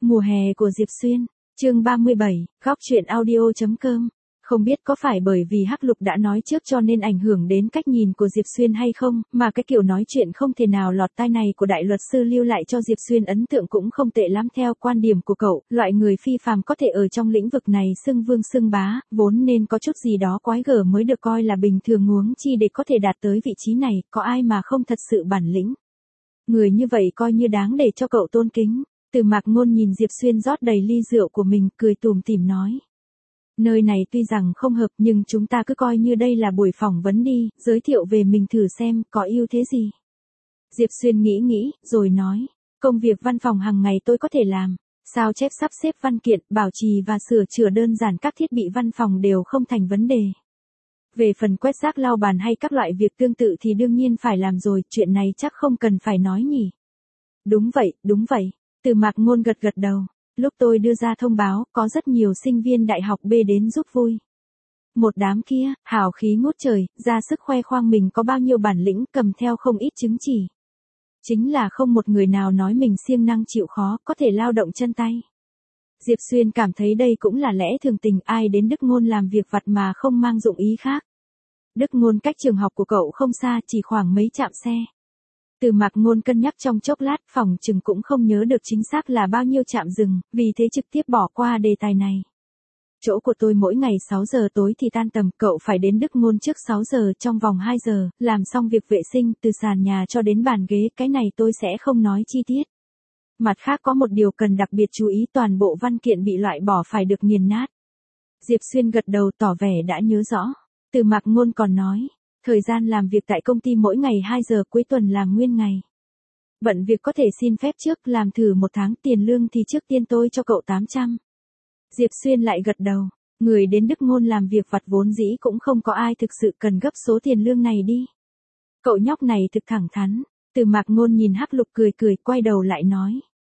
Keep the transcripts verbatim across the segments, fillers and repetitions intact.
Mùa hè của Diệp Xuyên, chương ba mươi bảy, góc truyện audio.com. Không biết có phải bởi vì Hắc Lục đã nói trước cho nên ảnh hưởng đến cách nhìn của Diệp Xuyên hay không, mà cái kiểu nói chuyện không thể nào lọt tai này của đại luật sư lưu lại cho Diệp Xuyên ấn tượng cũng không tệ lắm. Theo quan điểm của cậu, loại người phi phàm có thể ở trong lĩnh vực này xưng vương xưng bá, vốn nên có chút gì đó quái gở mới được coi là bình thường, huống chi để có thể đạt tới vị trí này, có ai mà không thật sự bản lĩnh. Người như vậy coi như đáng để cho cậu tôn kính. Từ Mạc Ngôn nhìn Diệp Xuyên rót đầy ly rượu của mình, cười tủm tỉm nói. Nơi này tuy rằng không hợp nhưng chúng ta cứ coi như đây là buổi phỏng vấn đi, giới thiệu về mình thử xem, có ưu thế gì. Diệp Xuyên nghĩ nghĩ, rồi nói, công việc văn phòng hàng ngày tôi có thể làm, sao chép sắp xếp văn kiện, bảo trì và sửa chữa đơn giản các thiết bị văn phòng đều không thành vấn đề. Về phần quét rác lau bàn hay các loại việc tương tự thì đương nhiên phải làm rồi, chuyện này chắc không cần phải nói nhỉ. Đúng vậy, đúng vậy. Từ Mạc Ngôn gật gật đầu. Lúc tôi đưa ra thông báo, có rất nhiều sinh viên đại học B đến giúp vui. Một đám kia, hào khí ngút trời, ra sức khoe khoang mình có bao nhiêu bản lĩnh, cầm theo không ít chứng chỉ. Chính là không một người nào nói mình siêng năng chịu khó, có thể lao động chân tay. Diệp Xuyên cảm thấy đây cũng là lẽ thường tình, ai đến Đức Ngôn làm việc vặt mà không mang dụng ý khác. Đức Ngôn cách trường học của cậu không xa, chỉ khoảng mấy trạm xe. Từ Mạc Ngôn cân nhắc trong chốc lát, phòng chừng cũng không nhớ được chính xác là bao nhiêu trạm dừng, vì thế trực tiếp bỏ qua đề tài này. Chỗ của tôi mỗi ngày sáu giờ tối thì tan tầm, cậu phải đến Đức Ngôn trước sáu giờ, trong vòng hai giờ, làm xong việc vệ sinh, từ sàn nhà cho đến bàn ghế, cái này tôi sẽ không nói chi tiết. Mặt khác có một điều cần đặc biệt chú ý, toàn bộ văn kiện bị loại bỏ phải được nghiền nát. Diệp Xuyên gật đầu tỏ vẻ đã nhớ rõ. Từ Mạc Ngôn còn nói. Thời gian làm việc tại công ty mỗi ngày hai giờ, cuối tuần làm nguyên ngày. Bận việc có thể xin phép trước, làm thử một tháng, tiền lương thì trước tiên tôi cho cậu tám trăm. Diệp Xuyên lại gật đầu, người đến Đức Ngôn làm việc vặt vốn dĩ cũng không có ai thực sự cần gấp số tiền lương này đi. Cậu nhóc này thực thẳng thắn. Từ Mạc Ngôn nhìn Hắc Lục cười cười, quay đầu lại nói.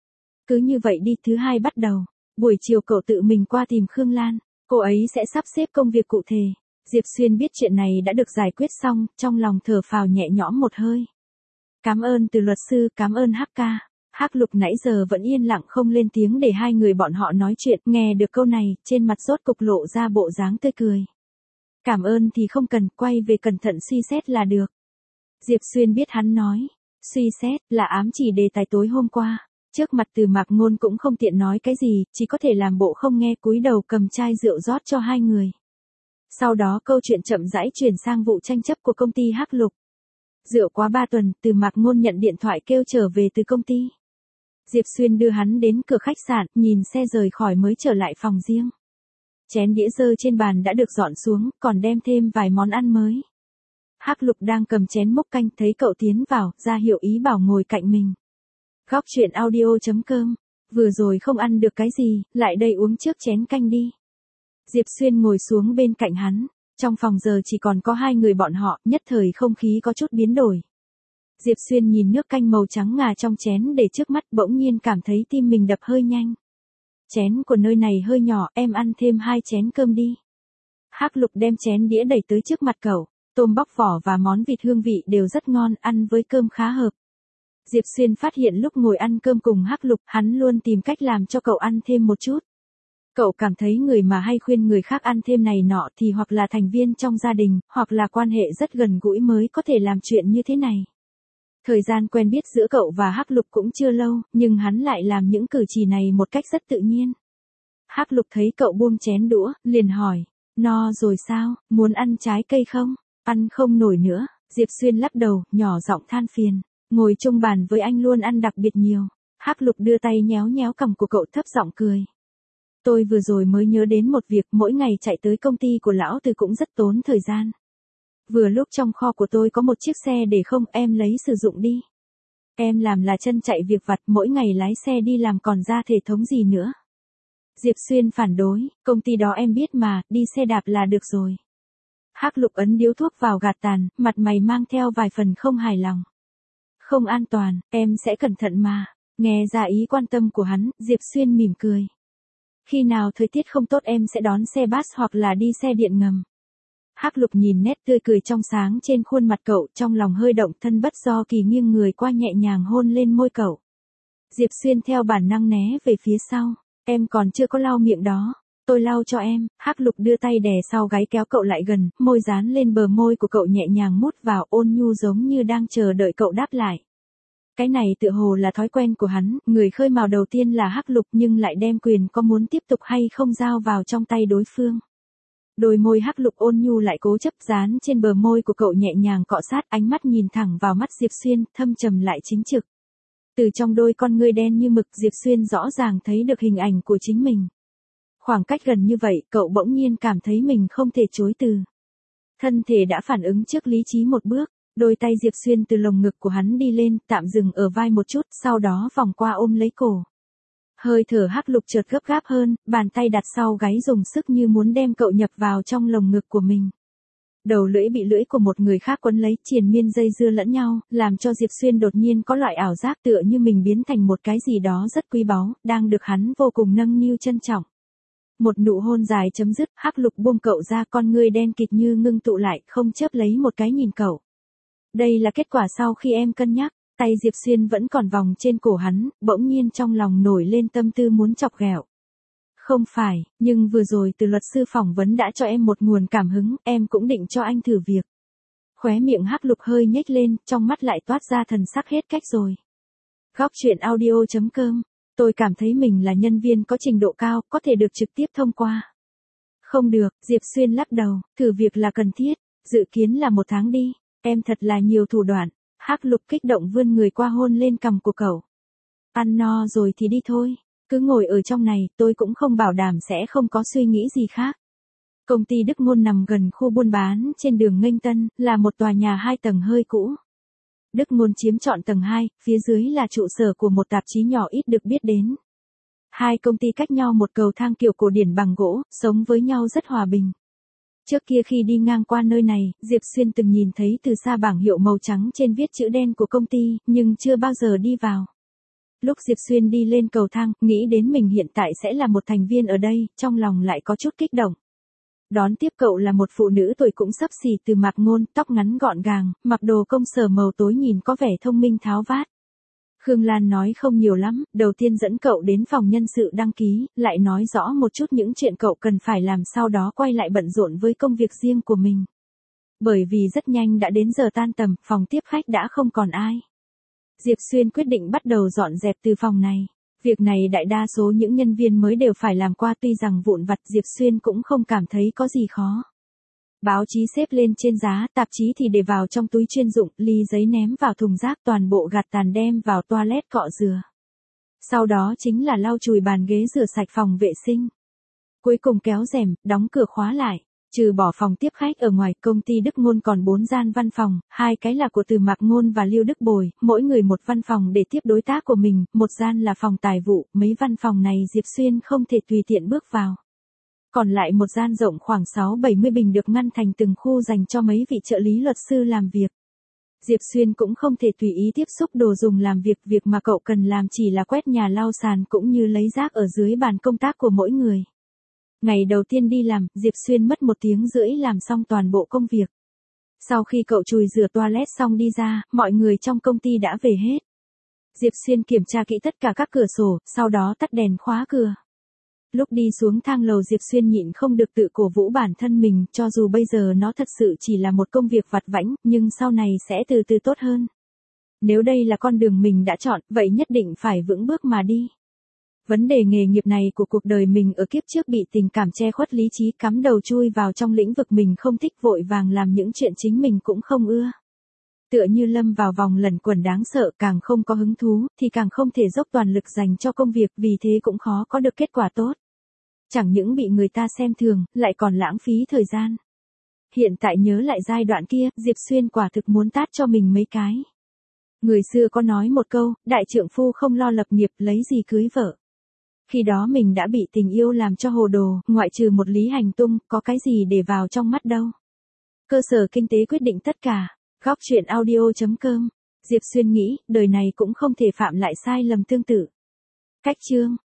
Cứ như vậy đi, thứ hai bắt đầu, buổi chiều cậu tự mình qua tìm Khương Lan, cô ấy sẽ sắp xếp công việc cụ thể. Diệp Xuyên biết chuyện này đã được giải quyết xong, trong lòng thở phào nhẹ nhõm một hơi. Cảm ơn Từ luật sư, cảm ơn Hắc ca. Hắc Lục nãy giờ vẫn yên lặng không lên tiếng để hai người bọn họ nói chuyện, nghe được câu này, trên mặt rốt cục lộ ra bộ dáng tươi cười. Cảm ơn thì không cần, quay về cẩn thận suy xét là được. Diệp Xuyên biết hắn nói, suy xét là ám chỉ đề tài tối hôm qua. Trước mặt Từ Mạc Ngôn cũng không tiện nói cái gì, chỉ có thể làm bộ không nghe, cúi đầu cầm chai rượu rót cho hai người. Sau đó câu chuyện chậm rãi chuyển sang vụ tranh chấp của công ty Hắc Lục. Rượu quá ba tuần, Từ Mạc Ngôn nhận điện thoại kêu trở về từ công ty. Diệp Xuyên đưa hắn đến cửa khách sạn, nhìn xe rời khỏi mới trở lại phòng riêng. Chén đĩa dơ trên bàn đã được dọn xuống, còn đem thêm vài món ăn mới. Hắc Lục đang cầm chén múc canh, thấy cậu tiến vào, ra hiệu ý bảo ngồi cạnh mình. Góc truyện audio.com. Vừa rồi không ăn được cái gì, lại đây uống trước chén canh đi. Diệp Xuyên ngồi xuống bên cạnh hắn. Trong phòng giờ chỉ còn có hai người bọn họ, nhất thời không khí có chút biến đổi. Diệp Xuyên nhìn nước canh màu trắng ngà trong chén để trước mắt, bỗng nhiên cảm thấy tim mình đập hơi nhanh. Chén của nơi này hơi nhỏ, em ăn thêm hai chén cơm đi. Hắc Lục đem chén đĩa đẩy tới trước mặt cậu. Tôm bóc vỏ và món vịt hương vị đều rất ngon, ăn với cơm khá hợp. Diệp Xuyên phát hiện lúc ngồi ăn cơm cùng Hắc Lục, hắn luôn tìm cách làm cho cậu ăn thêm một chút. Cậu cảm thấy người mà hay khuyên người khác ăn thêm này nọ thì hoặc là thành viên trong gia đình, hoặc là quan hệ rất gần gũi mới có thể làm chuyện như thế này. Thời gian quen biết giữa cậu và Hắc Lục cũng chưa lâu, nhưng hắn lại làm những cử chỉ này một cách rất tự nhiên. Hắc Lục thấy cậu buông chén đũa, liền hỏi, no rồi sao, muốn ăn trái cây không? Ăn không nổi nữa. Diệp Xuyên lắc đầu, nhỏ giọng than phiền, ngồi chung bàn với anh luôn ăn đặc biệt nhiều. Hắc Lục đưa tay nhéo nhéo cằm của cậu, thấp giọng cười. Tôi vừa rồi mới nhớ đến một việc, mỗi ngày chạy tới công ty của lão Từ cũng rất tốn thời gian. Vừa lúc trong kho của tôi có một chiếc xe để không, em lấy sử dụng đi. Em làm là chân chạy việc vặt, mỗi ngày lái xe đi làm còn ra thể thống gì nữa. Diệp Xuyên phản đối, công ty đó em biết mà, đi xe đạp là được rồi. Hắc Lục ấn điếu thuốc vào gạt tàn, mặt mày mang theo vài phần không hài lòng. Không an toàn, em sẽ cẩn thận mà. Nghe ra ý quan tâm của hắn, Diệp Xuyên mỉm cười. Khi nào thời tiết không tốt em sẽ đón xe bus hoặc là đi xe điện ngầm. Hắc Lục nhìn nét tươi cười trong sáng trên khuôn mặt cậu, trong lòng hơi động, thân bất do kỳ nghiêng người qua nhẹ nhàng hôn lên môi cậu. Diệp Xuyên theo bản năng né về phía sau. Em còn chưa có lau miệng đó. Tôi lau cho em. Hắc Lục đưa tay đè sau gáy kéo cậu lại gần, môi dán lên bờ môi của cậu nhẹ nhàng mút vào, ôn nhu giống như đang chờ đợi cậu đáp lại. Cái này tựa hồ là thói quen của hắn, người khơi mào đầu tiên là Hắc Lục nhưng lại đem quyền có muốn tiếp tục hay không giao vào trong tay đối phương. Đôi môi Hắc Lục ôn nhu lại cố chấp dán trên bờ môi của cậu nhẹ nhàng cọ sát, ánh mắt nhìn thẳng vào mắt Diệp Xuyên, thâm trầm lại chính trực. Từ trong đôi con ngươi đen như mực, Diệp Xuyên rõ ràng thấy được hình ảnh của chính mình. Khoảng cách gần như vậy, cậu bỗng nhiên cảm thấy mình không thể chối từ. Thân thể đã phản ứng trước lý trí một bước, đôi tay Diệp Xuyên từ lồng ngực của hắn đi lên, tạm dừng ở vai một chút, sau đó vòng qua ôm lấy cổ. Hơi thở Hắc Lục chợt gấp gáp hơn, bàn tay đặt sau gáy dùng sức như muốn đem cậu nhập vào trong lồng ngực của mình. Đầu lưỡi bị lưỡi của một người khác quấn lấy, triền miên dây dưa lẫn nhau, làm cho Diệp Xuyên đột nhiên có loại ảo giác tựa như mình biến thành một cái gì đó rất quý báu, đang được hắn vô cùng nâng niu trân trọng. Một nụ hôn dài chấm dứt, Hắc Lục buông cậu ra, con ngươi đen kịt như ngưng tụ lại, không chớp lấy một cái nhìn cậu. Đây là kết quả sau khi em cân nhắc. Tay Diệp Xuyên vẫn còn vòng trên cổ hắn, bỗng nhiên trong lòng nổi lên tâm tư muốn chọc ghẹo. Không phải, nhưng vừa rồi từ luật sư phỏng vấn đã cho em một nguồn cảm hứng, em cũng định cho anh thử việc. Khóe miệng Hắc Lục hơi nhếch lên, trong mắt lại toát ra thần sắc hết cách rồi. Góc truyện audio chấm com. Tôi cảm thấy mình là nhân viên có trình độ cao, có thể được trực tiếp thông qua. Không được, Diệp Xuyên lắc đầu, thử việc là cần thiết, dự kiến là một tháng đi. Em thật là nhiều thủ đoạn. Hắc Lục kích động vươn người qua hôn lên cằm của cậu. Ăn no rồi thì đi thôi. Cứ ngồi ở trong này, tôi cũng không bảo đảm sẽ không có suy nghĩ gì khác. Công ty Đức Ngôn nằm gần khu buôn bán trên đường Nghênh Tân, là một tòa nhà hai tầng hơi cũ. Đức Ngôn chiếm trọn tầng hai, phía dưới là trụ sở của một tạp chí nhỏ ít được biết đến. Hai công ty cách nhau một cầu thang kiểu cổ điển bằng gỗ, sống với nhau rất hòa bình. Trước kia khi đi ngang qua nơi này, Diệp Xuyên từng nhìn thấy từ xa bảng hiệu màu trắng trên viết chữ đen của công ty, nhưng chưa bao giờ đi vào. Lúc Diệp Xuyên đi lên cầu thang, nghĩ đến mình hiện tại sẽ là một thành viên ở đây, trong lòng lại có chút kích động. Đón tiếp cậu là một phụ nữ tuổi cũng xấp xỉ từ Mạc Ngôn, tóc ngắn gọn gàng, mặc đồ công sở màu tối nhìn có vẻ thông minh tháo vát. Khương Lan nói không nhiều lắm, đầu tiên dẫn cậu đến phòng nhân sự đăng ký, lại nói rõ một chút những chuyện cậu cần phải làm, sau đó quay lại bận rộn với công việc riêng của mình. Bởi vì rất nhanh đã đến giờ tan tầm, phòng tiếp khách đã không còn ai. Diệp Xuyên quyết định bắt đầu dọn dẹp từ phòng này. Việc này đại đa số những nhân viên mới đều phải làm qua, tuy rằng vụn vặt Diệp Xuyên cũng không cảm thấy có gì khó. Báo chí xếp lên trên giá, tạp chí thì để vào trong túi chuyên dụng, ly giấy ném vào thùng rác, toàn bộ gạt tàn đem vào toilet cọ rửa. Sau đó chính là lau chùi bàn ghế, rửa sạch phòng vệ sinh. Cuối cùng kéo rèm, đóng cửa khóa lại. Trừ bỏ phòng tiếp khách ở ngoài, công ty Đức Ngôn còn bốn gian văn phòng, hai cái là của Từ Mạc Ngôn và Lưu Đức Bồi, mỗi người một văn phòng để tiếp đối tác của mình, một gian là phòng tài vụ, mấy văn phòng này Diệp Xuyên không thể tùy tiện bước vào. Còn lại một gian rộng khoảng sáu bảy mươi bình được ngăn thành từng khu dành cho mấy vị trợ lý luật sư làm việc. Diệp Xuyên cũng không thể tùy ý tiếp xúc đồ dùng làm việc, việc mà cậu cần làm chỉ là quét nhà, lau sàn cũng như lấy rác ở dưới bàn công tác của mỗi người. Ngày đầu tiên đi làm, Diệp Xuyên mất một tiếng rưỡi làm xong toàn bộ công việc. Sau khi cậu chùi rửa toilet xong đi ra, mọi người trong công ty đã về hết. Diệp Xuyên kiểm tra kỹ tất cả các cửa sổ, sau đó tắt đèn khóa cửa. Lúc đi xuống thang lầu Diệp Xuyên nhịn không được tự cổ vũ bản thân mình, cho dù bây giờ nó thật sự chỉ là một công việc vặt vãnh, nhưng sau này sẽ từ từ tốt hơn. Nếu đây là con đường mình đã chọn, vậy nhất định phải vững bước mà đi. Vấn đề nghề nghiệp này của cuộc đời mình ở kiếp trước bị tình cảm che khuất lý trí, cắm đầu chui vào trong lĩnh vực mình không thích, vội vàng làm những chuyện chính mình cũng không ưa. Tựa như lâm vào vòng lẩn quẩn đáng sợ, càng không có hứng thú, thì càng không thể dốc toàn lực dành cho công việc, vì thế cũng khó có được kết quả tốt. Chẳng những bị người ta xem thường, lại còn lãng phí thời gian. Hiện tại nhớ lại giai đoạn kia, Diệp Xuyên quả thực muốn tát cho mình mấy cái. Người xưa có nói một câu, đại trượng phu không lo lập nghiệp, lấy gì cưới vợ. Khi đó mình đã bị tình yêu làm cho hồ đồ, ngoại trừ một Lý Hành Tung, có cái gì để vào trong mắt đâu. Cơ sở kinh tế quyết định tất cả. Góc truyện audio chấm com. Diệp Xuyên nghĩ, đời này cũng không thể phạm lại sai lầm tương tự. Cách chương.